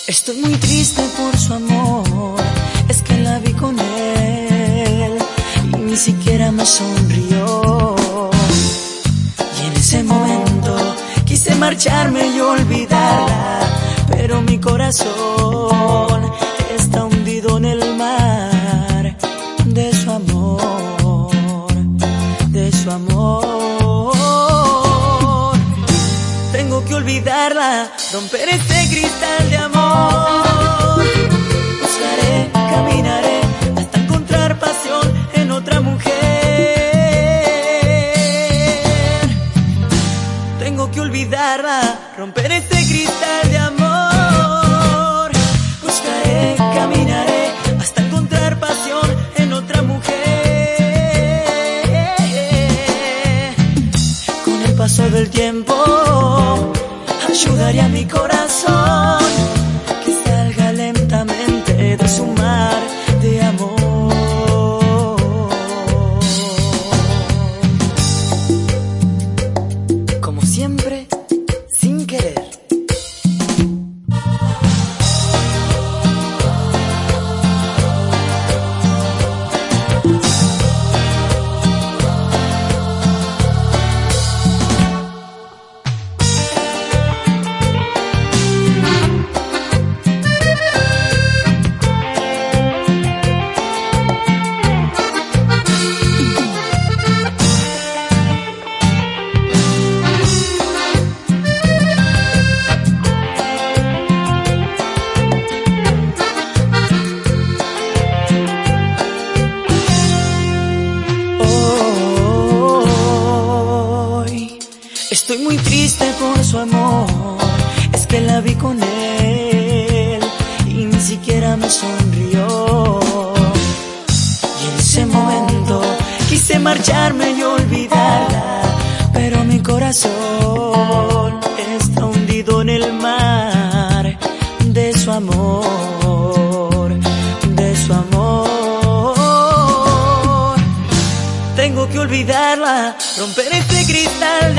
Estoy muy triste por su amor, es que la vi con él y ni siquiera me sonrió. Y en ese momento quise marcharme y olvidarla, pero mi corazón está hundido en el mar de su amor, de su amor. Tengo que olvidarla, romper este cristal de amor. Buscaré, caminaré hasta encontrar pasión en otra mujer. Tengo que olvidarla, romper este cristal de amor. Buscaré, caminaré hasta encontrar pasión en otra mujer. Con el paso del tiempo ayudaré a mi corazón que salga lentamente de su mar de amor. Como siempre, sin querer. Estoy muy triste por su amor, es que la vi con él y ni siquiera me sonrió. Y en ese momento quise marcharme y olvidarla, pero mi corazón está hundido en el mar de su amor, de su amor. Tengo que olvidarla, romper este cristal